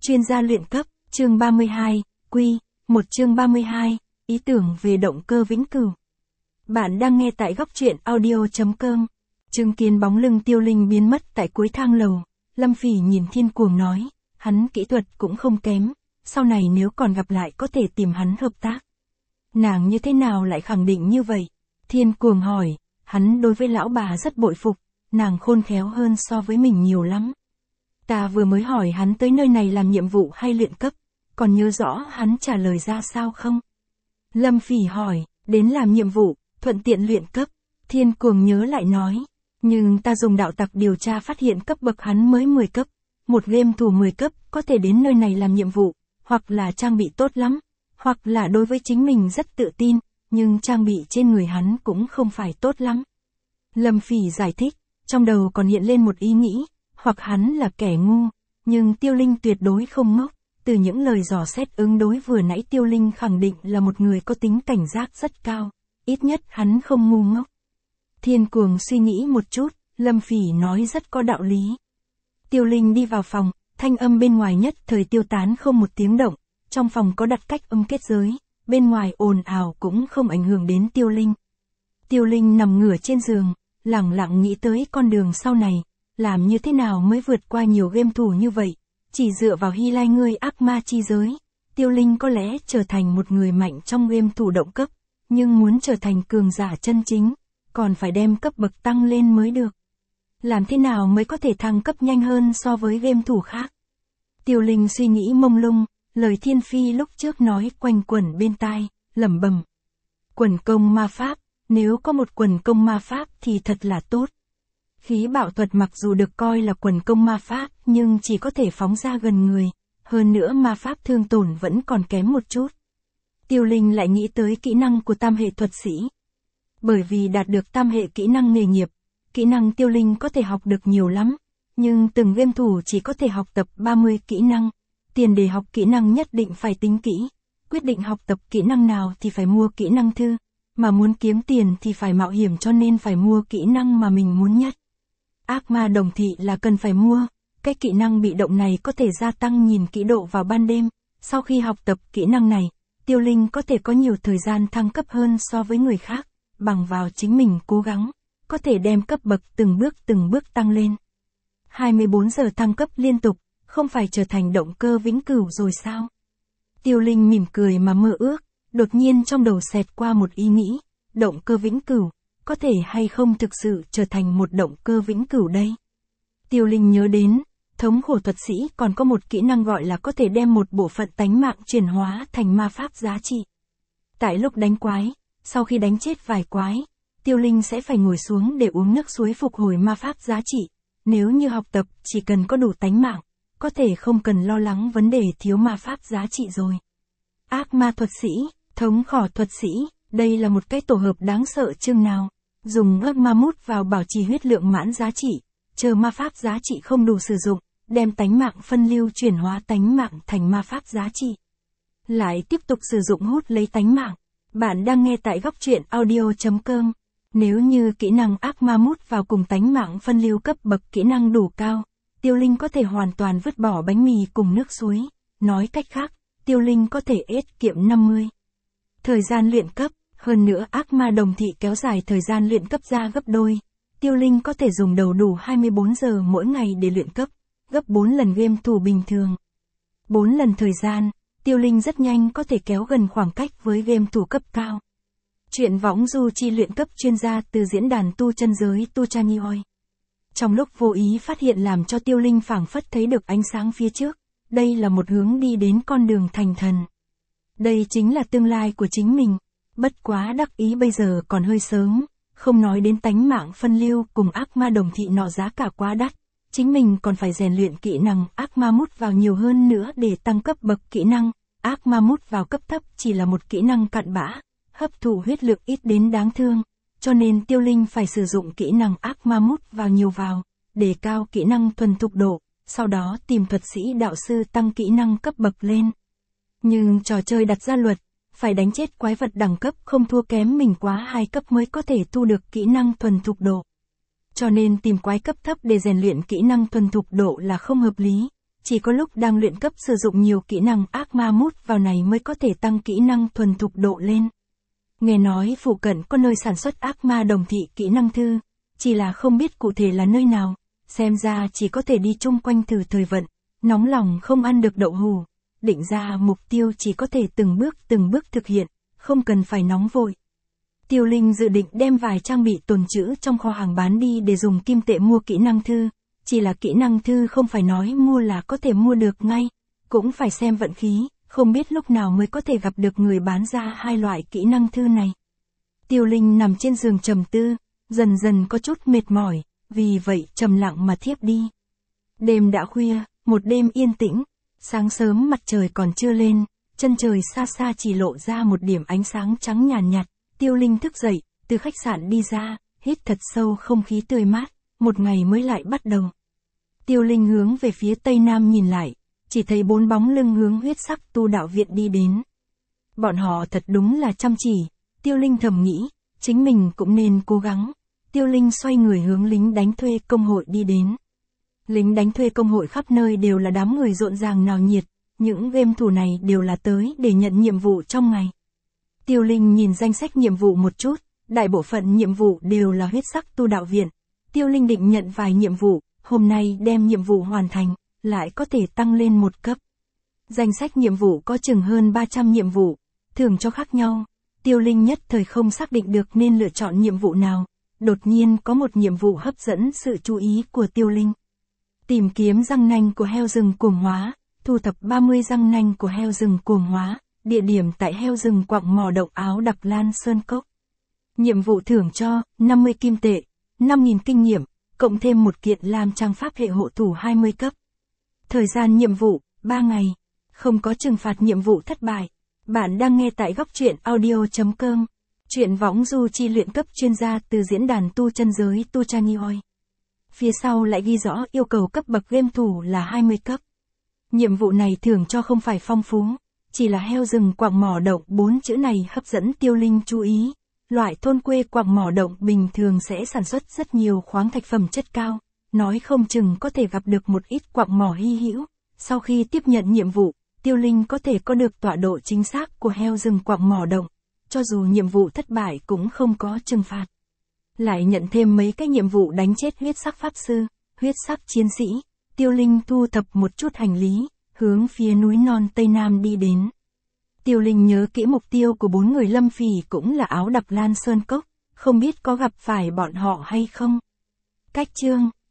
Chuyên gia luyện cấp, chương 32, một chương 32, ý tưởng về động cơ vĩnh cửu. Bạn đang nghe tại góc truyện audio.com. Chứng kiến bóng lưng Tiêu Linh biến mất tại cuối thang lầu, Lâm Phỉ nhìn Thiên Cuồng nói, hắn kỹ thuật cũng không kém, sau này nếu còn gặp lại có thể tìm hắn hợp tác. Nàng như thế nào lại khẳng định như vậy? Thiên Cuồng hỏi, hắn đối với lão bà rất bội phục, nàng khôn khéo hơn so với mình nhiều lắm. Ta vừa mới hỏi hắn tới nơi này làm nhiệm vụ hay luyện cấp, còn nhớ rõ hắn trả lời ra sao không? Lâm Phỉ hỏi, đến làm nhiệm vụ, thuận tiện luyện cấp. Thiên Cuồng nhớ lại nói, nhưng ta dùng đạo tặc điều tra phát hiện cấp bậc hắn mới 10 cấp, một game thủ 10 cấp có thể đến nơi này làm nhiệm vụ, hoặc là trang bị tốt lắm, hoặc là đối với chính mình rất tự tin, nhưng trang bị trên người hắn cũng không phải tốt lắm. Lâm Phỉ giải thích, trong đầu còn hiện lên một ý nghĩ, hoặc hắn là kẻ ngu, nhưng Tiêu Linh tuyệt đối không ngốc. Từ những lời dò xét ứng đối vừa nãy Tiêu Linh khẳng định là một người có tính cảnh giác rất cao, ít nhất hắn không ngu ngốc. Thiên Cuồng suy nghĩ một chút, Lâm Phỉ nói rất có đạo lý. Tiêu Linh đi vào phòng, thanh âm bên ngoài nhất thời tiêu tán không một tiếng động, trong phòng có đặt cách âm kết giới, bên ngoài ồn ào cũng không ảnh hưởng đến Tiêu Linh. Tiêu Linh nằm ngửa trên giường, lẳng lặng nghĩ tới con đường sau này, làm như thế nào mới vượt qua nhiều game thủ như vậy. Chỉ dựa vào Hy Lai ngươi ác ma chi giới, Tiêu Linh có lẽ trở thành một người mạnh trong game thủ động cấp, nhưng muốn trở thành cường giả chân chính, còn phải đem cấp bậc tăng lên mới được. Làm thế nào mới có thể thăng cấp nhanh hơn so với game thủ khác? Tiêu Linh suy nghĩ mông lung, lời Thiên Phi lúc trước nói quanh quẩn bên tai, lẩm bẩm. Quần công ma pháp, nếu có một quần công ma pháp thì thật là tốt. Khí bạo thuật mặc dù được coi là quần công ma pháp nhưng chỉ có thể phóng ra gần người, hơn nữa ma pháp thương tổn vẫn còn kém một chút. Tiêu Linh lại nghĩ tới kỹ năng của tam hệ thuật sĩ. Bởi vì đạt được tam hệ kỹ năng nghề nghiệp, kỹ năng Tiêu Linh có thể học được nhiều lắm, nhưng từng game thủ chỉ có thể học tập 30 kỹ năng. Tiền để học kỹ năng nhất định phải tính kỹ, quyết định học tập kỹ năng nào thì phải mua kỹ năng thư, mà muốn kiếm tiền thì phải mạo hiểm cho nên phải mua kỹ năng mà mình muốn nhất. Ác ma đồng thị là cần phải mua, cái kỹ năng bị động này có thể gia tăng nhìn kỹ độ vào ban đêm, sau khi học tập kỹ năng này, Tiêu Linh có thể có nhiều thời gian thăng cấp hơn so với người khác, bằng vào chính mình cố gắng, có thể đem cấp bậc từng bước tăng lên. 24 giờ thăng cấp liên tục, không phải trở thành động cơ vĩnh cửu rồi sao? Tiêu Linh mỉm cười mà mơ ước, đột nhiên trong đầu xẹt qua một ý nghĩ, động cơ vĩnh cửu, có thể hay không thực sự trở thành một động cơ vĩnh cửu đây? Tiêu Linh nhớ đến, thống khổ thuật sĩ còn có một kỹ năng gọi là có thể đem một bộ phận tánh mạng chuyển hóa thành ma pháp giá trị. Tại lúc đánh quái, sau khi đánh chết vài quái, Tiêu Linh sẽ phải ngồi xuống để uống nước suối phục hồi ma pháp giá trị. Nếu như học tập chỉ cần có đủ tánh mạng, có thể không cần lo lắng vấn đề thiếu ma pháp giá trị rồi. Ác ma thuật sĩ, thống khổ thuật sĩ, đây là một cái tổ hợp đáng sợ chương nào. Dùng ớt ma mút vào bảo trì huyết lượng mãn giá trị, chờ ma pháp giá trị không đủ sử dụng, đem tánh mạng phân lưu chuyển hóa tánh mạng thành ma pháp giá trị. Lại tiếp tục sử dụng hút lấy tánh mạng. Bạn đang nghe tại góc truyện audio.com. Nếu như kỹ năng ác ma mút vào cùng tánh mạng phân lưu cấp bậc kỹ năng đủ cao, Tiêu Linh có thể hoàn toàn vứt bỏ bánh mì cùng nước suối. Nói cách khác, Tiêu Linh có thể tiết kiệm 50 thời gian luyện cấp. Hơn nữa ác ma đồng thị kéo dài thời gian luyện cấp ra gấp đôi. Tiêu Linh có thể dùng đầu đủ 24 giờ mỗi ngày để luyện cấp, gấp 4 lần game thủ bình thường. 4 lần thời gian, Tiêu Linh rất nhanh có thể kéo gần khoảng cách với game thủ cấp cao. Chuyện võng du chi luyện cấp chuyên gia từ diễn đàn tu chân giới Tu Chanioi. Trong lúc vô ý phát hiện làm cho Tiêu Linh phảng phất thấy được ánh sáng phía trước, đây là một hướng đi đến con đường thành thần. Đây chính là tương lai của chính mình. Bất quá đắc ý bây giờ còn hơi sớm, không nói đến tánh mạng phân lưu cùng ác ma đồng thị nọ giá cả quá đắt, chính mình còn phải rèn luyện kỹ năng ác ma mút vào nhiều hơn nữa để tăng cấp bậc kỹ năng. Ác ma mút vào cấp thấp chỉ là một kỹ năng cặn bã, hấp thụ huyết lượng ít đến đáng thương, cho nên Tiêu Linh phải sử dụng kỹ năng ác ma mút vào nhiều vào, để cao kỹ năng thuần thục độ, sau đó tìm thuật sĩ đạo sư tăng kỹ năng cấp bậc lên. Nhưng trò chơi đặt ra luật, phải đánh chết quái vật đẳng cấp không thua kém mình quá 2 cấp mới có thể thu được kỹ năng thuần thục độ. Cho nên tìm quái cấp thấp để rèn luyện kỹ năng thuần thục độ là không hợp lý. chỉ có lúc đang luyện cấp sử dụng nhiều kỹ năng ác ma mút vào này mới có thể tăng kỹ năng thuần thục độ lên. Nghe nói phụ cận có nơi sản xuất ác ma đồng thị kỹ năng thư, chỉ là không biết cụ thể là nơi nào, xem ra chỉ có thể đi chung quanh thử thời vận, nóng lòng không ăn được đậu hù, định ra mục tiêu chỉ có thể từng bước thực hiện, không cần phải nóng vội. Tiêu Linh dự định đem vài trang bị tồn trữ trong kho hàng bán đi để dùng kim tệ mua kỹ năng thư, chỉ là kỹ năng thư không phải nói mua là có thể mua được ngay, cũng phải xem vận khí, không biết lúc nào mới có thể gặp được người bán ra hai loại kỹ năng thư này. Tiêu Linh nằm trên giường trầm tư, dần dần có chút mệt mỏi, vì vậy trầm lặng mà thiếp đi. Đêm đã khuya, một đêm yên tĩnh, sáng sớm mặt trời còn chưa lên, chân trời xa xa chỉ lộ ra một điểm ánh sáng trắng nhàn nhạt. Tiêu Linh thức dậy, từ khách sạn đi ra, hít thật sâu không khí tươi mát, một ngày mới lại bắt đầu. Tiêu Linh hướng về phía tây nam nhìn lại, chỉ thấy 4 bóng lưng hướng huyết sắc tu đạo viện đi đến. Bọn họ thật đúng là chăm chỉ, Tiêu Linh thầm nghĩ, chính mình cũng nên cố gắng. Tiêu Linh xoay người hướng lính đánh thuê công hội đi đến. Lính đánh thuê công hội khắp nơi đều là đám người rộn ràng náo nhiệt, những game thủ này đều là tới để nhận nhiệm vụ trong ngày. Tiêu Linh nhìn danh sách nhiệm vụ một chút, đại bộ phận nhiệm vụ đều là huyết sắc tu đạo viện. Tiêu Linh định nhận vài nhiệm vụ, hôm nay đem nhiệm vụ hoàn thành, lại có thể tăng lên một cấp. Danh sách nhiệm vụ có chừng hơn 300 nhiệm vụ, thưởng cho khác nhau. Tiêu Linh nhất thời không xác định được nên lựa chọn nhiệm vụ nào. Đột nhiên có một nhiệm vụ hấp dẫn sự chú ý của Tiêu Linh. Tìm kiếm răng nanh của heo rừng cuồng hóa, thu thập 30 răng nanh của heo rừng cuồng hóa. Địa điểm tại heo rừng quặng mỏ động áo Đập Lan Sơn Cốc. Nhiệm vụ thưởng cho 50 kim tệ, 5.000 kinh nghiệm, cộng thêm một kiện làm trang pháp hệ hộ thủ 20 cấp. Thời gian nhiệm vụ 3 ngày, không có trừng phạt nhiệm vụ thất bại. Bạn đang nghe tại góc truyện audio.com. Truyện võng du chi luyện cấp chuyên gia từ diễn đàn tu chân giới Tu Chanioi. Phía sau lại ghi rõ yêu cầu cấp bậc game thủ là 20 cấp. Nhiệm vụ này thưởng cho không phải phong phú. Chỉ là heo rừng quặng mỏ động 4 chữ này hấp dẫn Tiêu Linh chú ý. Loại thôn quê quặng mỏ động bình thường sẽ sản xuất rất nhiều khoáng thạch phẩm chất cao, nói không chừng có thể gặp được một ít quặng mỏ hy hữu. Sau khi tiếp nhận nhiệm vụ, Tiêu Linh có thể có được tọa độ chính xác của heo rừng quặng mỏ động, cho dù nhiệm vụ thất bại cũng không có trừng phạt. Lại nhận thêm mấy cái nhiệm vụ đánh chết huyết sắc pháp sư, huyết sắc chiến sĩ, Tiêu Linh thu thập một chút hành lý, hướng phía núi non Tây Nam đi đến. Tiêu Linh nhớ kỹ mục tiêu của 4 người lâm phỉ cũng là áo Đập Lan Sơn Cốc, không biết có gặp phải bọn họ hay không. Cách chương